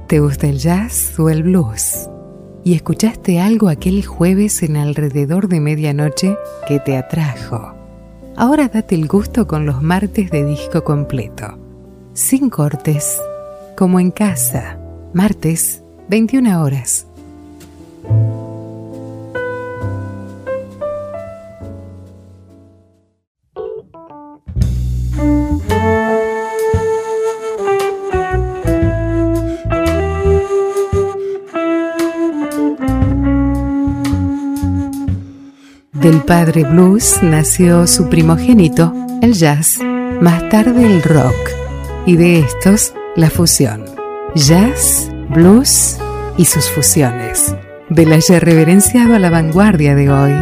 ¿Te gusta el jazz o el blues? ¿Y escuchaste algo aquel jueves en alrededor de medianoche que te atrajo? Ahora date el gusto con los martes de disco completo. Sin cortes, como en casa. Martes, 21 horas. Del padre blues nació su primogénito, el jazz, más tarde el rock, y de estos, la fusión. Jazz, blues y sus fusiones. De la ya reverenciado a la vanguardia de hoy.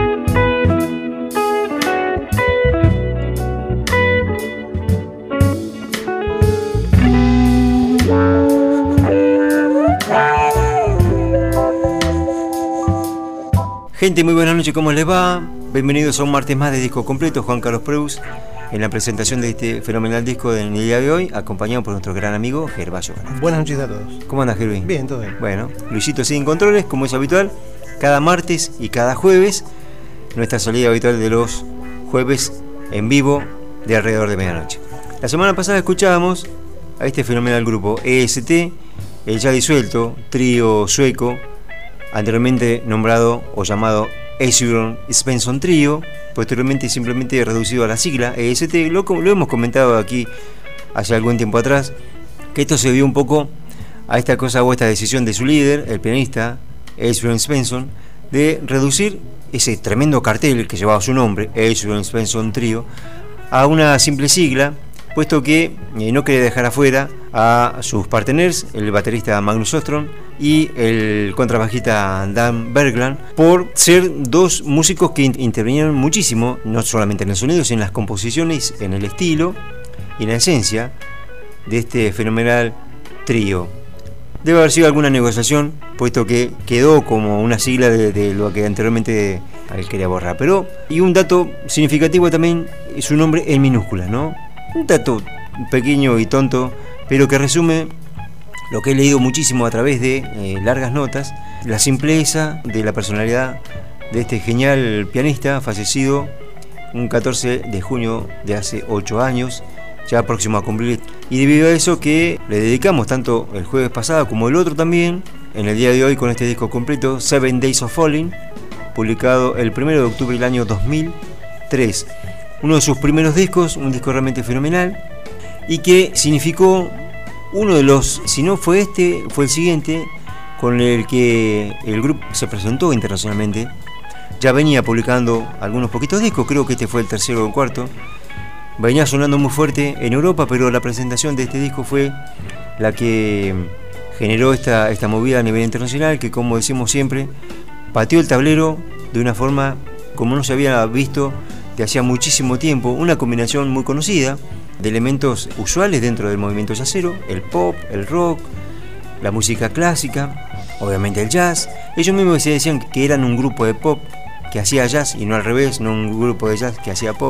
Gente, muy buenas noches, ¿cómo les va? Bienvenidos a un martes más de Disco Completo. Juan Carlos Preus en la presentación de este fenomenal disco en el día de hoy, acompañado por nuestro gran amigo Gervasio. Buenas noches a todos. ¿Cómo andas, Gervi? Bien, todo bien. Bueno, Luisito sin controles, como es habitual, cada martes y cada jueves, nuestra salida habitual de los jueves en vivo de alrededor de medianoche. La semana pasada escuchábamos a este fenomenal grupo EST, el ya disuelto trío sueco, anteriormente nombrado o llamado Esbjörn Svensson Trio, posteriormente simplemente reducido a la sigla EST. Lo hemos comentado aquí hace algún tiempo atrás, que esto se debió un poco a esta cosa o esta decisión de su líder, el pianista Esbjörn Svensson, de reducir ese tremendo cartel que llevaba su nombre, Esbjörn Svensson Trio, a una simple sigla, puesto que no quería dejar afuera a sus partners, el baterista Magnus Åström y el contrabajista Dan Bergland, por ser dos músicos que intervinieron muchísimo, no solamente en el sonido, sino en las composiciones, en el estilo y en la esencia de este fenomenal trío. Debe haber sido alguna negociación, puesto que quedó como una sigla de lo que anteriormente él quería borrar. Pero, y un dato significativo también, es su nombre en minúscula, ¿no? Un dato pequeño y tonto, pero que resume lo que he leído muchísimo a través de largas notas, la simpleza de la personalidad de este genial pianista fallecido un 14 de junio de hace 8 años, ya próximo a cumplir. Y debido a eso que le dedicamos tanto el jueves pasado como el otro también, en el día de hoy con este disco completo, 7 Days of Falling, publicado el 1 de octubre del año 2003. Uno de sus primeros discos, un disco realmente fenomenal, y que significó uno de los, si no fue este, fue el siguiente, con el que el grupo se presentó internacionalmente. Ya venía publicando algunos poquitos discos, creo que este fue el tercero o el cuarto. Venía sonando muy fuerte en Europa, pero la presentación de este disco fue la que generó esta movida a nivel internacional, que, como decimos siempre, pateó el tablero de una forma como no se había visto de hacía muchísimo tiempo. Una combinación muy conocida de elementos usuales dentro del movimiento jazzero: el pop, el rock, la música clásica, obviamente el jazz. Ellos mismos se decían que eran un grupo de pop que hacía jazz y no al revés, no un grupo de jazz que hacía pop.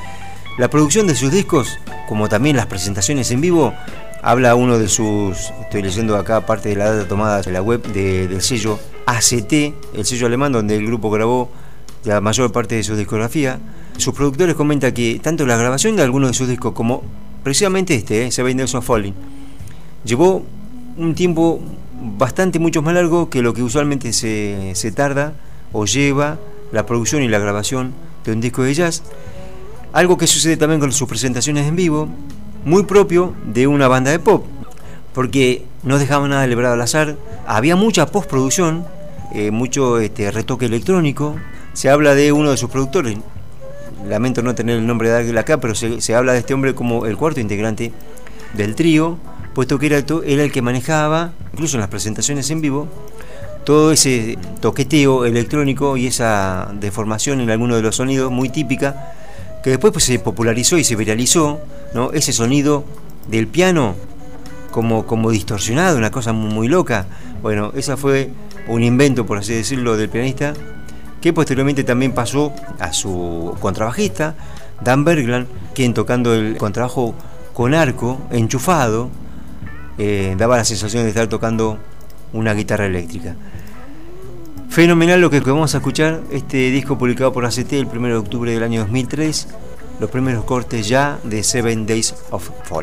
La producción de sus discos, como también las presentaciones en vivo, habla uno de sus, estoy leyendo acá parte de la data tomada de la web del sello ACT, el sello alemán donde el grupo grabó la mayor parte de su discografía. Sus productores comentan que tanto la grabación de algunos de sus discos como precisamente este, 7 Days of Falling, llevó un tiempo bastante mucho más largo que lo que usualmente se tarda o lleva la producción y la grabación de un disco de jazz. Algo que sucede también con sus presentaciones en vivo, muy propio de una banda de pop, porque no dejaban nada librado al azar. Había mucha postproducción, mucho retoque electrónico. Se habla de uno de sus productores, lamento no tener el nombre de él acá, pero se habla de este hombre como el cuarto integrante del trío, puesto que era el que manejaba, incluso en las presentaciones en vivo, todo ese toqueteo electrónico y esa deformación en algunos de los sonidos muy típica, que después pues se popularizó y se viralizó, ¿no? Ese sonido del piano como distorsionado, una cosa muy, muy loca. Bueno, esa fue un invento, por así decirlo, del pianista, que posteriormente también pasó a su contrabajista, Dan Bergland, quien, tocando el contrabajo con arco enchufado, daba la sensación de estar tocando una guitarra eléctrica. Fenomenal lo que vamos a escuchar, este disco publicado por ACT el 1 de octubre del año 2003, los primeros cortes ya de 7 Days of Fall.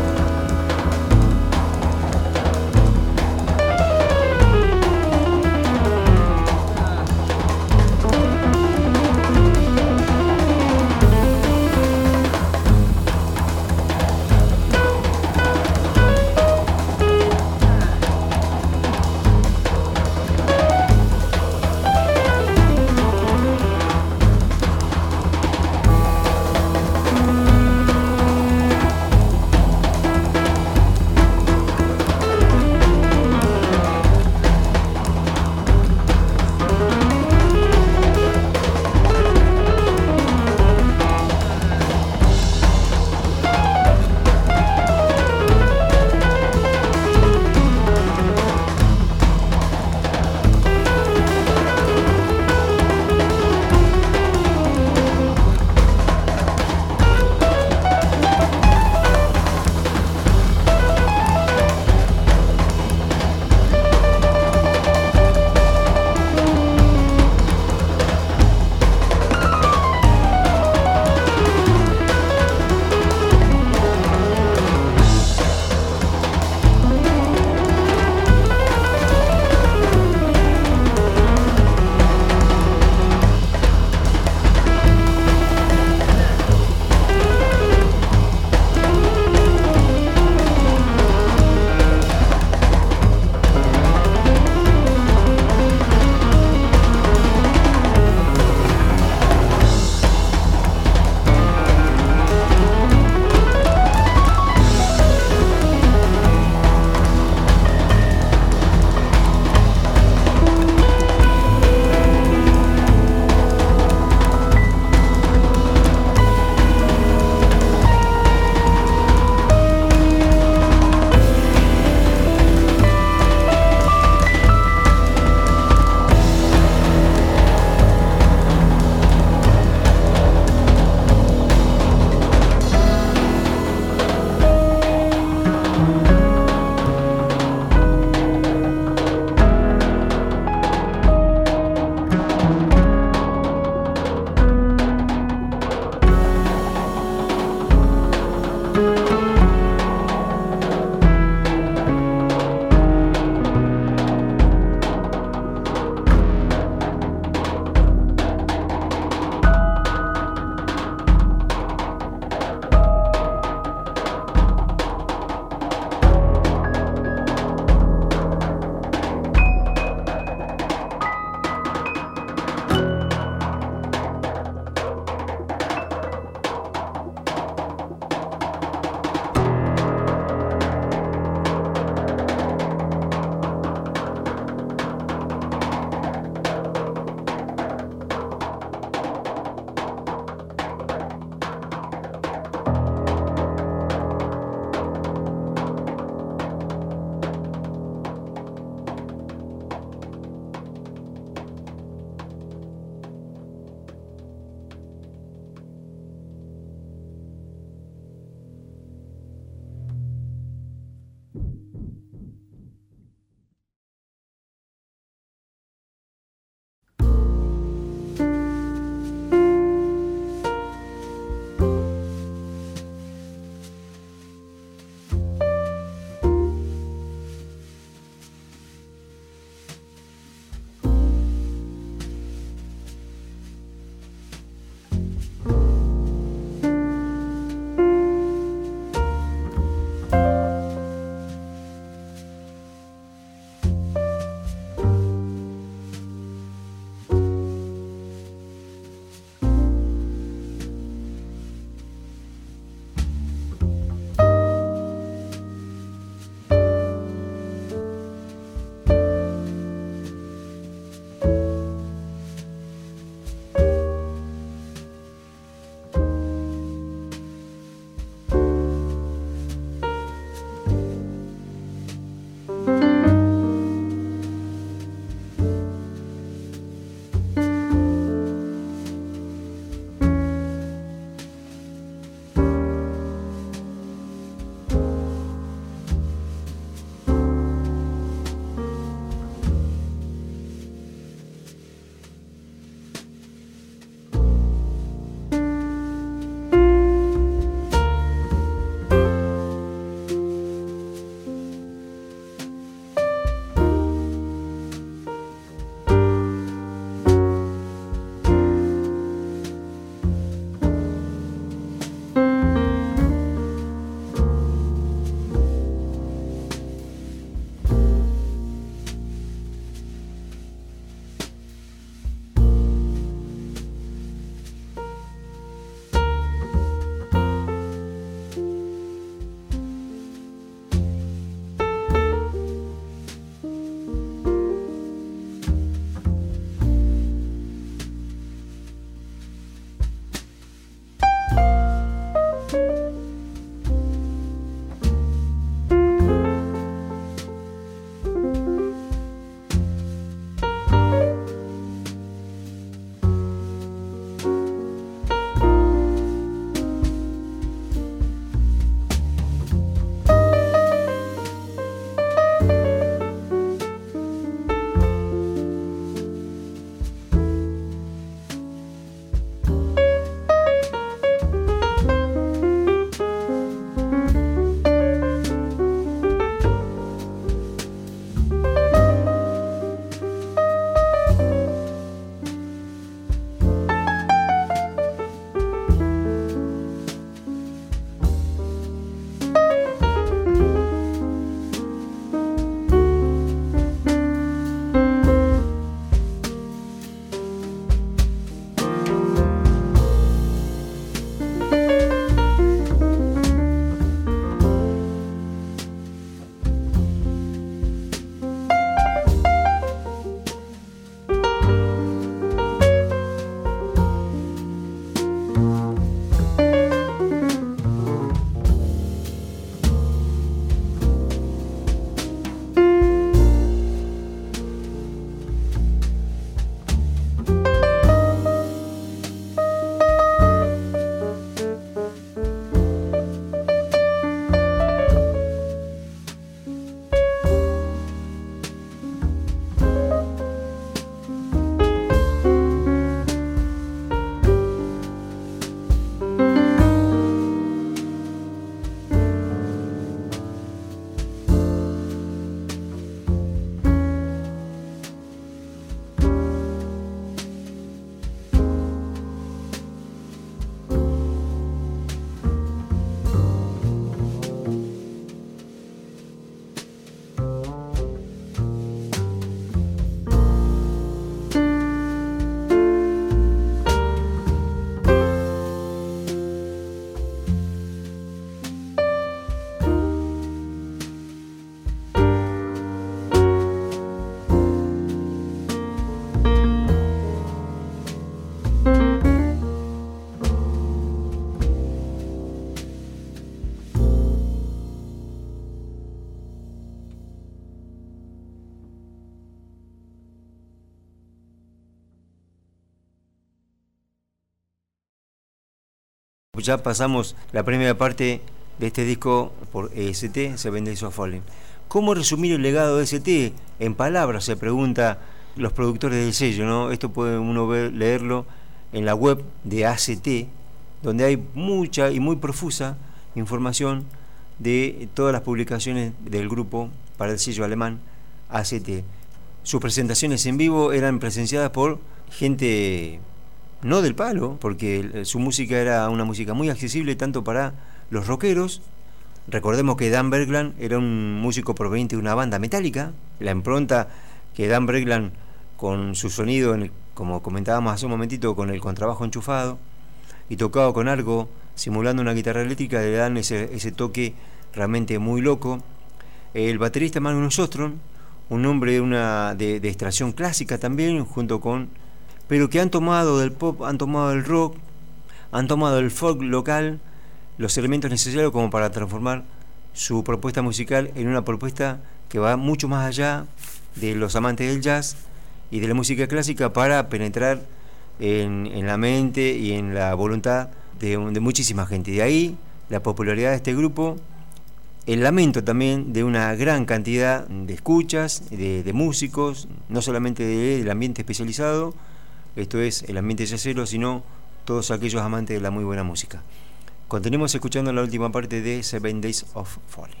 Ya pasamos la primera parte de este disco por EST, Seven Days of Falling. ¿Cómo resumir el legado de EST? En palabras, se pregunta los productores del sello, ¿no? Esto puede uno leerlo en la web de ACT, donde hay mucha y muy profusa información de todas las publicaciones del grupo para el sello alemán ACT. Sus presentaciones en vivo eran presenciadas por gente no del palo, porque su música era una música muy accesible tanto para los rockeros. Recordemos que Dan Bergland era un músico proveniente de una banda metálica. La impronta que Dan Bergland, con su sonido, como comentábamos hace un momentito, con el contrabajo enchufado y tocado con algo simulando una guitarra eléctrica, le dan ese toque realmente muy loco. El baterista Magnus Ostrom, un hombre de extracción clásica también, pero que han tomado del pop, han tomado del rock, han tomado del folk local, los elementos necesarios como para transformar su propuesta musical en una propuesta que va mucho más allá de los amantes del jazz y de la música clásica, para penetrar en la mente y en la voluntad de muchísima gente. De ahí la popularidad de este grupo, el lamento también de una gran cantidad de escuchas, de músicos, no solamente del ambiente especializado, esto es el ambiente jazzero, sino todos aquellos amantes de la muy buena música. Continuemos escuchando la última parte de Seven Days of Falling.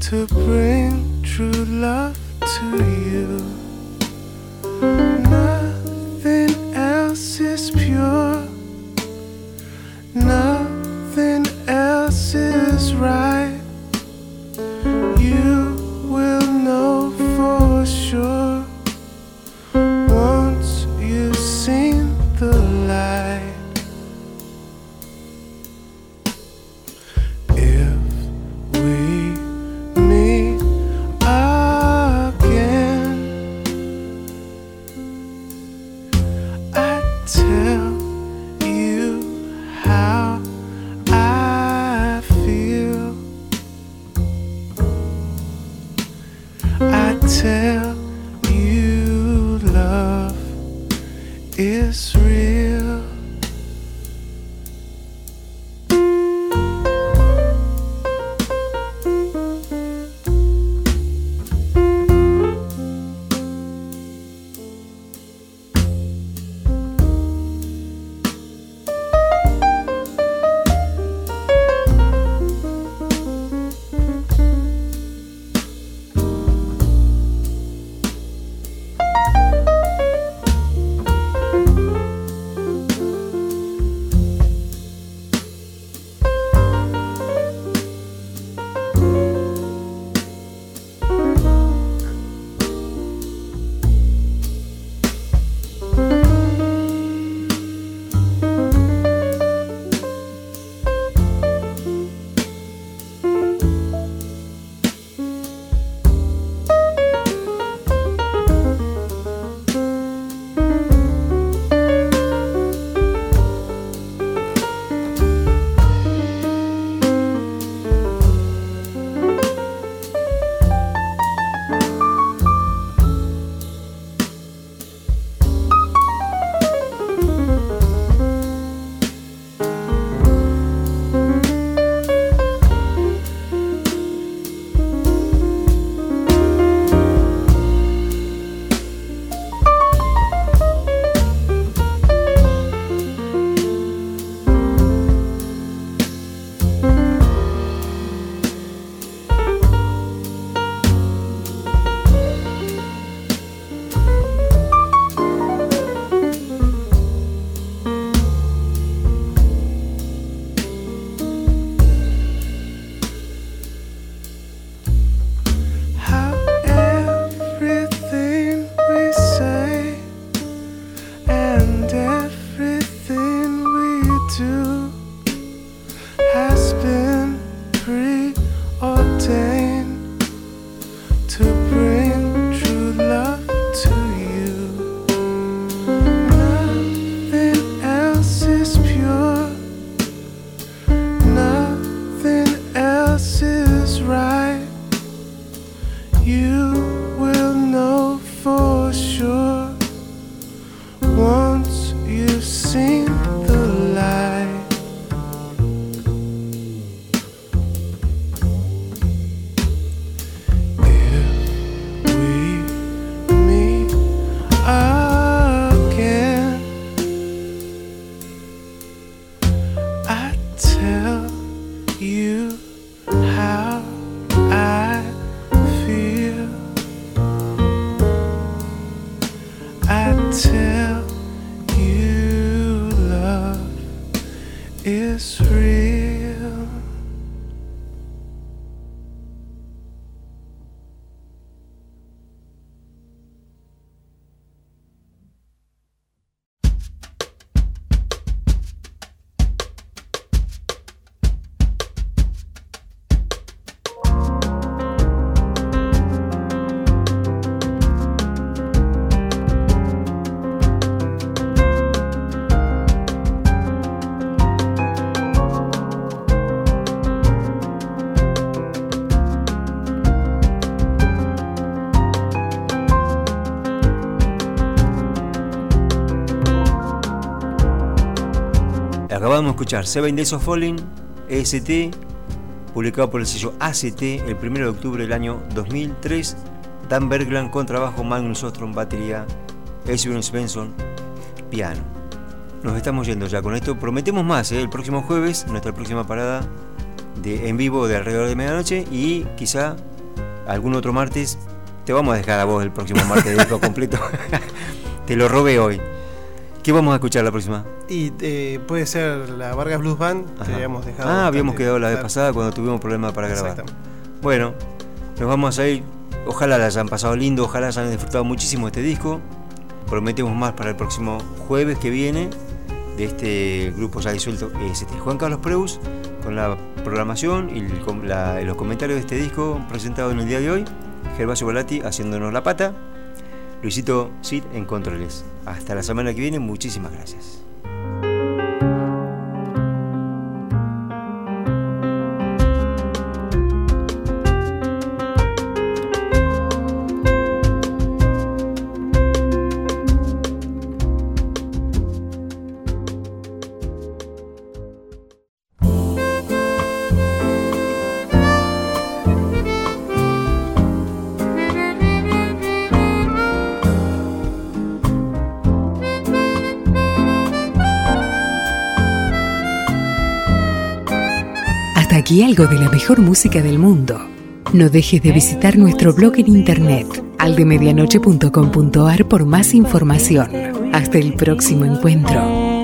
to bring true love to you. Nothing else is pure, nothing else is right. You will know for sure once you've seen the light. If we meet again, I tell you how I feel. I tell you love is real. Acabamos de escuchar Seven Days of Falling, EST, publicado por el sello ACT el 1 de octubre del año 2003. Dan Bergland, contrabajo, Magnus Ostrom, batería, Esbjörn Svensson, piano. Nos estamos yendo ya con esto. Prometemos más, el próximo jueves, nuestra próxima parada de en vivo de alrededor de medianoche, y quizá algún otro martes. Te vamos a dejar a vos el próximo martes de disco completo. Te lo robé hoy. ¿Qué vamos a escuchar la próxima? Y puede ser la Vargas Blues Band, que habíamos dejado. Habíamos quedado la vez pasada cuando tuvimos problemas para grabar. Bueno, nos vamos a ir. Ojalá la hayan pasado lindo, ojalá hayan disfrutado muchísimo este disco. Prometemos más para el próximo jueves que viene de este grupo ya disuelto EST. Juan Carlos Preus con la programación y los comentarios de este disco presentado en el día de hoy. Gervasio Volati haciéndonos la pata. Luisito Cid en controles. Hasta la semana que viene, muchísimas gracias. Aquí algo de la mejor música del mundo. No dejes de visitar nuestro blog en internet aldemedianoche.com.ar por más información. Hasta el próximo encuentro.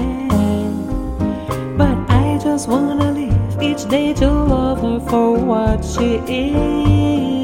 But I just wanna live each day to love her for what she is.